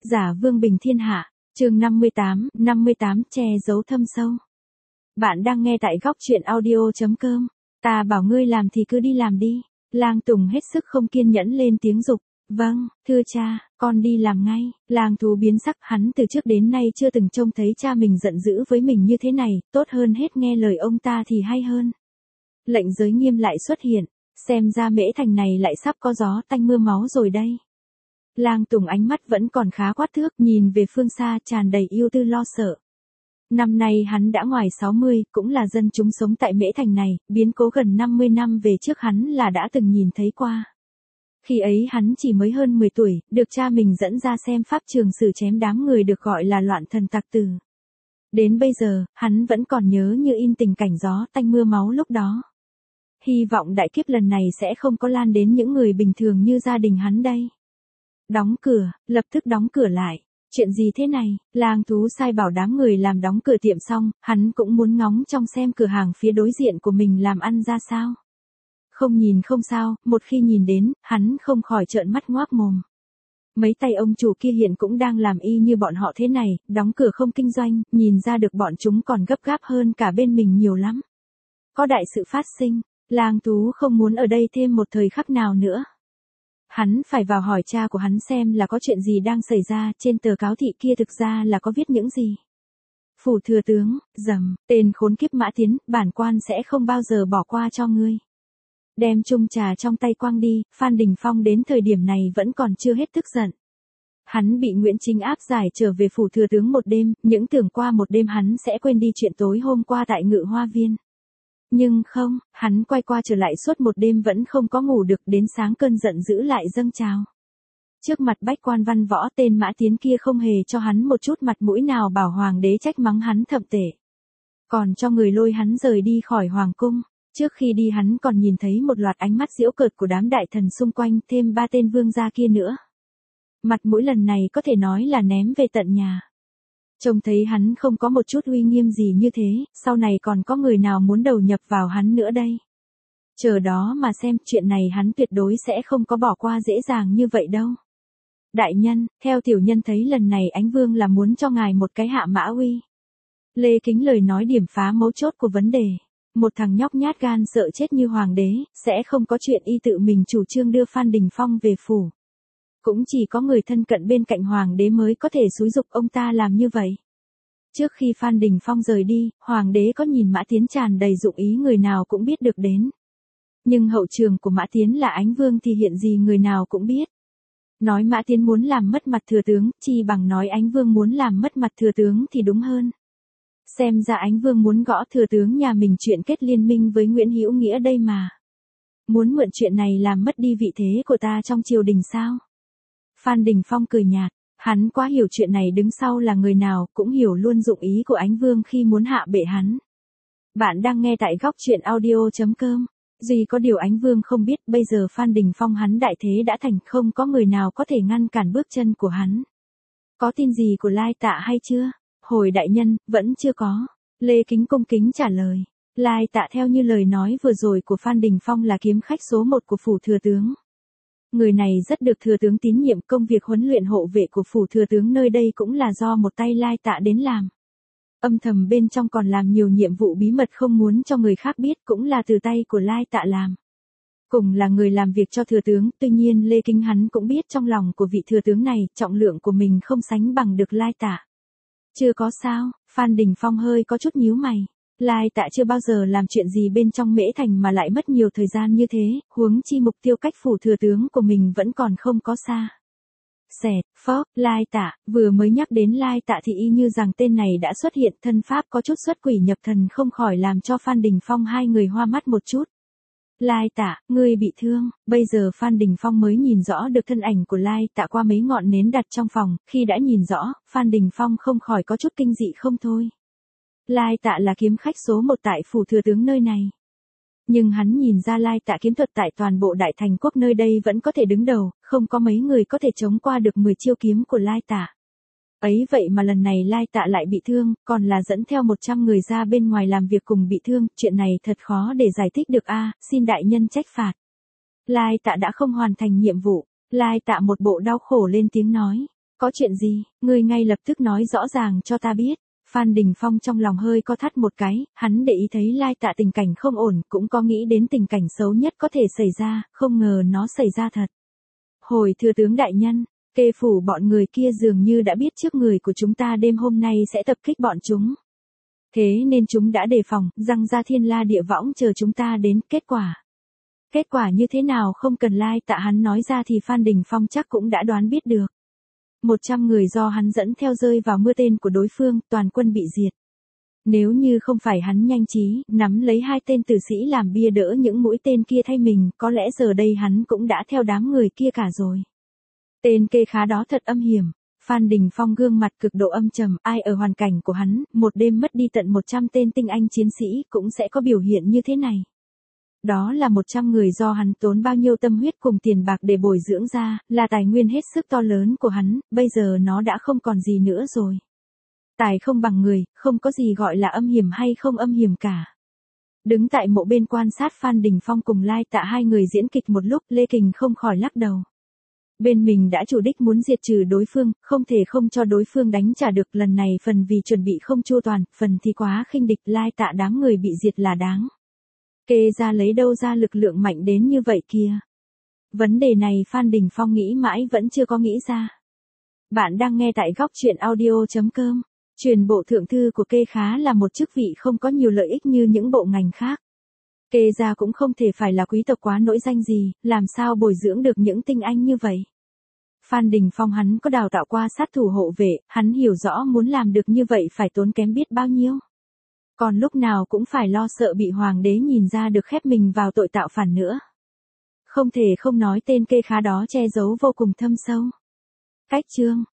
Giả vương bình thiên hạ, chương 58 che giấu thâm sâu. Bạn đang nghe tại góc truyện audio.com. Ta bảo ngươi làm thì cứ đi làm đi. Lang Tùng hết sức không kiên nhẫn lên tiếng giục. Vâng, thưa cha, con đi làm ngay. Lang Thú biến sắc, hắn từ trước đến nay chưa từng trông thấy cha mình giận dữ với mình như thế này, tốt hơn hết nghe lời ông ta thì hay hơn. Lệnh giới nghiêm lại xuất hiện, xem ra Mễ Thành này lại sắp có gió tanh mưa máu rồi đây. Lang Tùng ánh mắt vẫn còn khá quát thước, nhìn về phương xa tràn đầy yêu tư lo sợ. Năm nay hắn đã ngoài 60, cũng là dân chúng sống tại Mễ Thành này, biến cố gần 50 năm về trước hắn là đã từng nhìn thấy qua. Khi ấy hắn chỉ mới hơn 10 tuổi, được cha mình dẫn ra xem pháp trường xử chém đám người được gọi là loạn thần tặc tử. Đến bây giờ, hắn vẫn còn nhớ như in tình cảnh gió tanh mưa máu lúc đó. Hy vọng đại kiếp lần này sẽ không có lan đến những người bình thường như gia đình hắn đây. Đóng cửa, lập tức đóng cửa lại. Chuyện gì thế này? Lang Thú sai bảo đám người làm đóng cửa tiệm xong, hắn cũng muốn ngóng trong xem cửa hàng phía đối diện của mình làm ăn ra sao. Không nhìn không sao, một khi nhìn đến, hắn không khỏi trợn mắt ngoác mồm. Mấy tay ông chủ kia hiện cũng đang làm y như bọn họ thế này, đóng cửa không kinh doanh, nhìn ra được bọn chúng còn gấp gáp hơn cả bên mình nhiều lắm. Có đại sự phát sinh, Lang Thú không muốn ở đây thêm một thời khắc nào nữa. Hắn phải vào hỏi cha của hắn xem là có chuyện gì đang xảy ra, trên tờ cáo thị kia thực ra là có viết những gì. Phủ thừa tướng, dầm, tên khốn kiếp Mã Tiến, bản quan sẽ không bao giờ bỏ qua cho ngươi. Đem chung trà trong tay quăng đi, Phan Đình Phong đến thời điểm này vẫn còn chưa hết tức giận. Hắn bị Nguyễn Chính áp giải trở về phủ thừa tướng một đêm, những tưởng qua một đêm hắn sẽ quên đi chuyện tối hôm qua tại Ngự Hoa Viên. Nhưng không, hắn quay qua trở lại suốt một đêm vẫn không có ngủ được, đến sáng cơn giận dữ lại dâng trào. Trước mặt bách quan văn võ, tên Mã Tiến kia không hề cho hắn một chút mặt mũi nào, bảo hoàng đế trách mắng hắn thậm tệ. Còn cho người lôi hắn rời đi khỏi hoàng cung. Trước khi đi hắn còn nhìn thấy một loạt ánh mắt giễu cợt của đám đại thần xung quanh, thêm 3 tên vương gia kia nữa. Mặt mũi lần này có thể nói là ném về tận nhà. Trông thấy hắn không có một chút uy nghiêm gì như thế, sau này còn có người nào muốn đầu nhập vào hắn nữa đây. Chờ đó mà xem, chuyện này hắn tuyệt đối sẽ không có bỏ qua dễ dàng như vậy đâu. Đại nhân, theo tiểu nhân thấy lần này Ánh Vương là muốn cho ngài một cái hạ mã uy. Lê Kính lời nói điểm phá mấu chốt của vấn đề. Một thằng nhóc nhát gan sợ chết như hoàng đế, sẽ không có chuyện y tự mình chủ trương đưa Phan Đình Phong về phủ. Cũng chỉ có người thân cận bên cạnh hoàng đế mới có thể xúi giục ông ta làm như vậy. Trước khi Phan Đình Phong rời đi, hoàng đế có nhìn Mã Tiến tràn đầy dụng ý, người nào cũng biết được đến. Nhưng hậu trường của Mã Tiến là Ánh Vương thì hiện gì người nào cũng biết. Nói Mã Tiến muốn làm mất mặt thừa tướng, chi bằng nói Ánh Vương muốn làm mất mặt thừa tướng thì đúng hơn. Xem ra Ánh Vương muốn gõ thừa tướng nhà mình chuyện kết liên minh với Nguyễn Hữu Nghĩa đây mà. Muốn mượn chuyện này làm mất đi vị thế của ta trong triều đình sao? Phan Đình Phong cười nhạt, hắn quá hiểu chuyện này đứng sau là người nào, cũng hiểu luôn dụng ý của Ánh Vương khi muốn hạ bệ hắn. Bạn đang nghe tại góc truyện audio.com. Duy có điều Ánh Vương không biết, bây giờ Phan Đình Phong hắn đại thế đã thành, không có người nào có thể ngăn cản bước chân của hắn. Có tin gì của Lai Tạ hay chưa? Hồi đại nhân, vẫn chưa có. Lê Kính cung kính trả lời. Lai Tạ theo như lời nói vừa rồi của Phan Đình Phong là kiếm khách số 1 của phủ thừa tướng. Người này rất được thừa tướng tín nhiệm, công việc huấn luyện hộ vệ của phủ thừa tướng nơi đây cũng là do một tay Lai Tạ đến làm. Âm thầm bên trong còn làm nhiều nhiệm vụ bí mật không muốn cho người khác biết, cũng là từ tay của Lai Tạ làm. Cùng là người làm việc cho thừa tướng, tuy nhiên Lê Kính hắn cũng biết trong lòng của vị thừa tướng này, trọng lượng của mình không sánh bằng được Lai Tạ. Chưa có sao, Phan Đình Phong hơi có chút nhíu mày. Lai Tạ chưa bao giờ làm chuyện gì bên trong Mễ Thành mà lại mất nhiều thời gian như thế, huống chi mục tiêu cách phủ thừa tướng của mình vẫn còn không có xa. Xẹt, phóp, Lai Tạ, vừa mới nhắc đến Lai Tạ thì y như rằng tên này đã xuất hiện, thân pháp có chút xuất quỷ nhập thần không khỏi làm cho Phan Đình Phong hai người hoa mắt một chút. Lai Tạ, ngươi bị thương. Bây giờ Phan Đình Phong mới nhìn rõ được thân ảnh của Lai Tạ qua mấy ngọn nến đặt trong phòng, khi đã nhìn rõ, Phan Đình Phong không khỏi có chút kinh dị không thôi. Lai Tạ là kiếm khách số 1 tại phủ thừa tướng nơi này. Nhưng hắn nhìn ra Lai Tạ kiếm thuật tại toàn bộ đại thành quốc nơi đây vẫn có thể đứng đầu, không có mấy người có thể chống qua được 10 chiêu kiếm của Lai Tạ. Ấy vậy mà lần này Lai Tạ lại bị thương, còn là dẫn theo 100 người ra bên ngoài làm việc cùng bị thương, chuyện này thật khó để giải thích được a, xin đại nhân trách phạt. Lai Tạ đã không hoàn thành nhiệm vụ, Lai Tạ một bộ đau khổ lên tiếng nói. Có chuyện gì, ngươi ngay lập tức nói rõ ràng cho ta biết. Phan Đình Phong trong lòng hơi co thắt một cái, hắn để ý thấy Lai Tạ tình cảnh không ổn, cũng có nghĩ đến tình cảnh xấu nhất có thể xảy ra, không ngờ nó xảy ra thật. Hồi thưa tướng đại nhân, Kê phủ bọn người kia dường như đã biết trước người của chúng ta đêm hôm nay sẽ tập kích bọn chúng. Thế nên chúng đã đề phòng, răng ra thiên la địa võng chờ chúng ta đến. Kết quả như thế nào không cần Lai Tạ hắn nói ra thì Phan Đình Phong chắc cũng đã đoán biết được. 100 người do hắn dẫn theo rơi vào mưa tên của đối phương, toàn quân bị diệt. Nếu như không phải hắn nhanh trí, nắm lấy 2 tên tử sĩ làm bia đỡ những mũi tên kia thay mình, có lẽ giờ đây hắn cũng đã theo đám người kia cả rồi. Tên Kê Khá đó thật âm hiểm. Phan Đình Phong gương mặt cực độ âm trầm, ai ở hoàn cảnh của hắn, một đêm mất đi tận 100 tên tinh anh chiến sĩ cũng sẽ có biểu hiện như thế này. Đó là 100 người do hắn tốn bao nhiêu tâm huyết cùng tiền bạc để bồi dưỡng ra, là tài nguyên hết sức to lớn của hắn, bây giờ nó đã không còn gì nữa rồi. Tài không bằng người, không có gì gọi là âm hiểm hay không âm hiểm cả. Đứng tại mộ bên quan sát Phan Đình Phong cùng Lai Tạ hai người diễn kịch một lúc, Lê Kình không khỏi lắc đầu. Bên mình đã chủ đích muốn diệt trừ đối phương, không thể không cho đối phương đánh trả được, lần này phần vì chuẩn bị không chu toàn, phần thì quá khinh địch, Lai Tạ đám người bị diệt là đáng. Kê ra lấy đâu ra lực lượng mạnh đến như vậy kia? Vấn đề này Phan Đình Phong nghĩ mãi vẫn chưa có nghĩ ra. Bạn đang nghe tại góc truyện audio.com. Truyền bộ thượng thư của Kê Khá là một chức vị không có nhiều lợi ích như những bộ ngành khác. Kê gia cũng không thể phải là quý tộc quá nổi danh gì, làm sao bồi dưỡng được những tinh anh như vậy. Phan Đình Phong hắn có đào tạo qua sát thủ hộ vệ, hắn hiểu rõ muốn làm được như vậy phải tốn kém biết bao nhiêu. Còn lúc nào cũng phải lo sợ bị hoàng đế nhìn ra được khép mình vào tội tạo phản nữa. Không thể không nói tên Kê Khá đó che giấu vô cùng thâm sâu. Cách chương